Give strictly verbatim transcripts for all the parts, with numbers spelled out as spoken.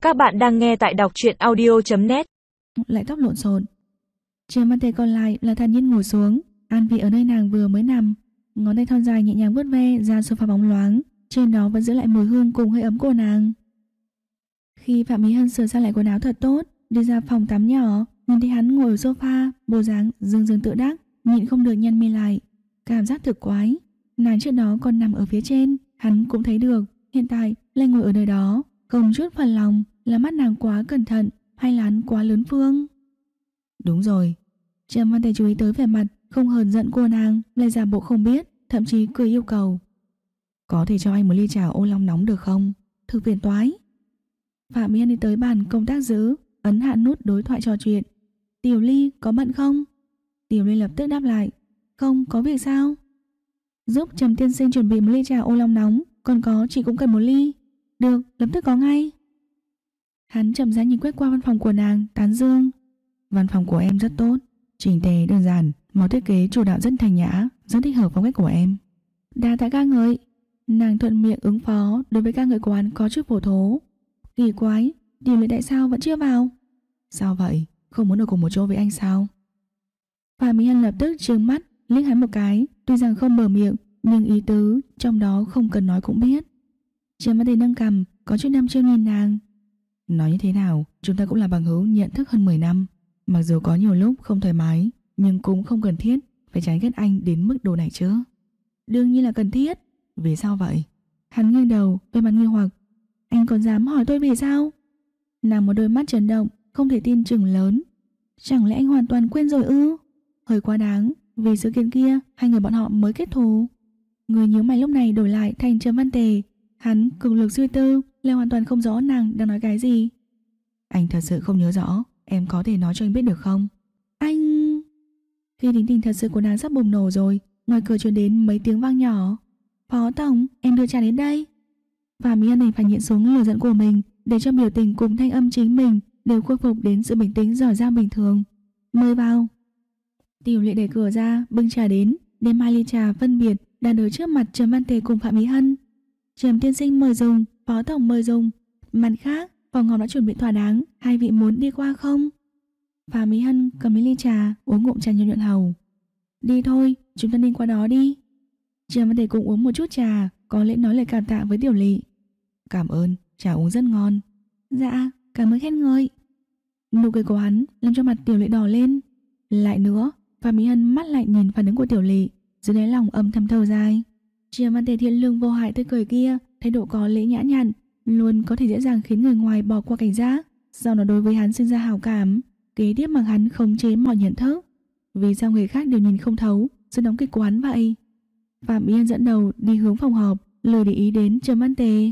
Các bạn đang nghe tại đọc truyện audio chấm net. Lại tóc lộn xộn. Trên bàn tay còn lại là thản nhiên ngồi xuống, an vị ở nơi nàng vừa mới nằm, ngón tay thon dài nhẹ nhàng vuốt ve da sofa bóng loáng, trên đó vẫn giữ lại mùi hương cùng hơi ấm của nàng. Khi Phạm Mỹ Hân sửa sang lại quần áo thật tốt, đi ra phòng tắm nhỏ, nhìn thấy hắn ngồi ở sofa, bộ dáng dương dương tự đắc, nhịn không được nhăn mi lại, cảm giác thực quái. Nàng trước đó còn nằm ở phía trên, hắn cũng thấy được, hiện tại lại ngồi ở nơi đó, không chút phần lòng, là mắt nàng quá cẩn thận hay là hắn quá lớn phương? Đúng rồi. Trầm Văn Tề chú ý tới vẻ mặt không hờn giận của nàng, lại giả bộ không biết, thậm chí cười yêu cầu: "Có thể cho anh một ly trà ô long nóng được không? Thực phiền toái." Phạm Mỹ Hân đi tới bàn công tác giữ, ấn hạ nút đối thoại trò chuyện. "Tiểu Ly có bận không?" Tiểu Ly lập tức đáp lại: "Không, có việc sao?" "Giúp Trầm tiên sinh chuẩn bị một ly trà ô long nóng, còn có chị cũng cần một ly." "Được, lập tức có ngay." Hắn chậm rãi nhìn quét qua văn phòng của nàng, tán dương: "Văn phòng của em rất tốt, chỉnh tề đơn giản, màu thiết kế chủ đạo rất thanh nhã, rất thích hợp phong cách của em." "Đa tạ ca ngợi." Nàng thuận miệng ứng phó, đối với ca ngợi của hắn có chút phổ thố. "Kỳ quái, Tiểu Lệ tại sao vẫn chưa vào?" "Sao vậy, không muốn ở cùng một chỗ với anh sao?" Phạm Mỹ Hân lập tức trừng mắt liếc hắn một cái, tuy rằng không mở miệng, nhưng ý tứ trong đó không cần nói cũng biết. Trầm Văn Tề nâng cằm, có chút đăm chiêu nhìn nàng. "Nói như thế nào, chúng ta cũng là bằng hữu nhận thức hơn mười năm, mặc dù có nhiều lúc không thoải mái, nhưng cũng không cần thiết phải chán ghét anh đến mức độ này chứ." "Đương nhiên là cần thiết." "Vì sao vậy?" Hắn nghiêng đầu, vẻ mặt nghi hoặc. "Anh còn dám hỏi tôi vì sao?" Nàng một đôi mắt chấn động, không thể tin chừng lớn. "Chẳng lẽ anh hoàn toàn quên rồi ư?" Hơi quá đáng, vì sự kiện kia hai người bọn họ mới kết thù. Người nhíu mày lúc này đổi lại thành Trầm Văn Tề. Hắn cực lực suy tư, lại hoàn toàn không rõ nàng đang nói cái gì. "Anh thật sự không nhớ rõ, em có thể nói cho anh biết được không?" "Anh..." Khi tính tình thật sự của nàng sắp bùng nổ rồi, ngoài cửa truyền đến mấy tiếng vang nhỏ. "Phó tổng, em đưa trà đến đây." Và Mỹ Hân phải nhịn xuống lửa giận của mình, để cho biểu tình cùng thanh âm chính mình đều khôi phục đến sự bình tĩnh giỏi giang bình thường. "Mời vào." Tiểu Lệ đẩy cửa ra, bưng trà đến, đem hai ly trà phân biệt đặt ở trước mặt Trầm Văn Tề cùng Phạm Mỹ Hân. "Trầm tiên sinh mời dùng, phó tổng mời dùng. Mặt khác, phòng họp đã chuẩn bị thỏa đáng, hai vị muốn đi qua không?" Phạm Mỹ Hân cầm lấy ly trà, uống ngụm trà như nhuận hầu. "Đi thôi, chúng ta nên qua đó đi." Trầm Văn Tề cũng uống một chút trà, có lẽ nói lời cảm tạ với Tiểu Lệ. "Cảm ơn, trà uống rất ngon." "Dạ, cảm ơn khen ngợi." Nụ cười của hắn làm cho mặt Tiểu Lệ đỏ lên. Lại nữa, Phạm Mỹ Hân mắt lại nhìn phản ứng của Tiểu Lệ, dưới đáy lòng âm thầm thở dài. Trầm Văn Tề thiện lương vô hại tươi cười kia, thái độ có lễ nhã nhặn, luôn có thể dễ dàng khiến người ngoài bỏ qua cảnh giác, sau đó đối với hắn sinh ra hảo cảm, kế tiếp mặc hắn khống chế mọi nhận thức. Vì sao người khác đều nhìn không thấu sự đóng kịch của hắn vậy? Phạm Mỹ Hân dẫn đầu đi hướng phòng họp, lười để ý đến Trầm Văn Tề.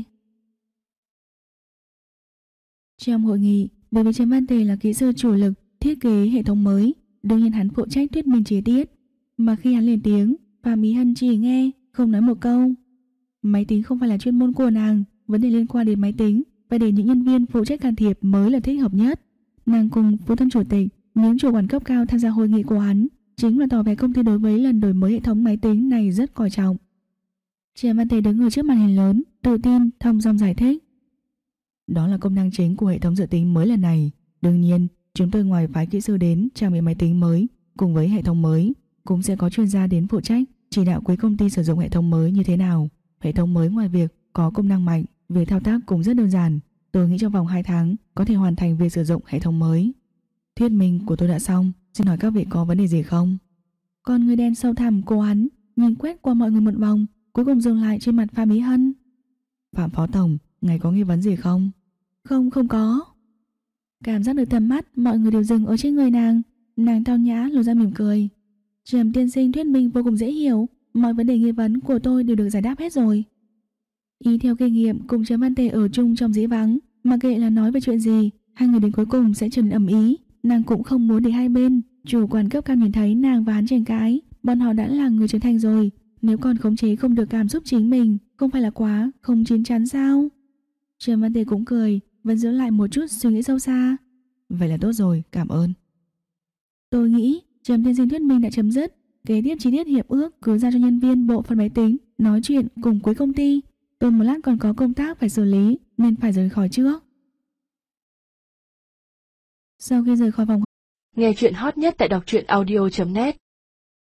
Trong hội nghị, bởi vì Trầm Văn Tề là kỹ sư chủ lực thiết kế hệ thống mới, đương nhiên hắn phụ trách thuyết minh chi tiết, mà khi hắn lên tiếng, Phạm Mỹ Hân chỉ nghe, không nói một câu. Máy tính không phải là chuyên môn của nàng, vấn đề liên quan đến máy tính phải để những nhân viên phụ trách can thiệp mới là thích hợp nhất. Nàng cùng phụ thân chủ tịch, những chủ quản cấp cao tham gia hội nghị của hắn, chính là tỏ vẻ công ty đối với lần đổi mới hệ thống máy tính này rất coi trọng. Trầm Văn Tề đứng ở trước màn hình lớn, tự tin thong dong giải thích: "Đó là công năng chính của hệ thống dự tính mới lần này. Đương nhiên, chúng tôi ngoài phái kỹ sư đến trang bị máy tính mới cùng với hệ thống mới, cũng sẽ có chuyên gia đến phụ trách chỉ đạo quý công ty sử dụng hệ thống mới như thế nào. Hệ thống mới ngoài việc có công năng mạnh, việc thao tác cũng rất đơn giản. Tôi nghĩ trong vòng hai tháng có thể hoàn thành việc sử dụng hệ thống mới. Thuyết minh của tôi đã xong, xin hỏi các vị có vấn đề gì không?" Con người đen sâu thẳm của hắn nhìn quét qua mọi người một vòng, cuối cùng dừng lại trên mặt Phạm Mỹ Hân. "Phạm phó tổng, ngài có nghi vấn gì không?" "Không, không có." Cảm giác được tầm mắt mọi người đều dừng ở trên người nàng, nàng tao nhã lộ ra mỉm cười. "Trầm tiên sinh thuyết minh vô cùng dễ hiểu, mọi vấn đề nghi vấn của tôi đều được giải đáp hết rồi." Ý theo kinh nghiệm cùng Trầm Văn Tề ở chung trong dĩ vắng, mà kệ là nói về chuyện gì, hai người đến cuối cùng sẽ trở nên ầm ĩ. Nàng cũng không muốn để hai bên chủ quản cấp cao nhìn thấy nàng và hắn tranh cãi. Bọn họ đã là người trưởng thành rồi, nếu còn khống chế không được cảm xúc chính mình, không phải là quá không chín chắn sao? Trầm Văn Tề cũng cười, vẫn giữ lại một chút suy nghĩ sâu xa. "Vậy là tốt rồi, cảm ơn." "Tôi nghĩ Trầm tiên sinh thuyết minh đã chấm dứt, kế tiếp chi tiết hiệp ước cứ ra cho nhân viên bộ phận máy tính nói chuyện cùng cuối công ty. Tôi một lát còn có công tác phải xử lý nên phải rời khỏi trước." Sau khi rời khỏi phòng, nghe chuyện hot nhất tại đọc truyện audio chấm net.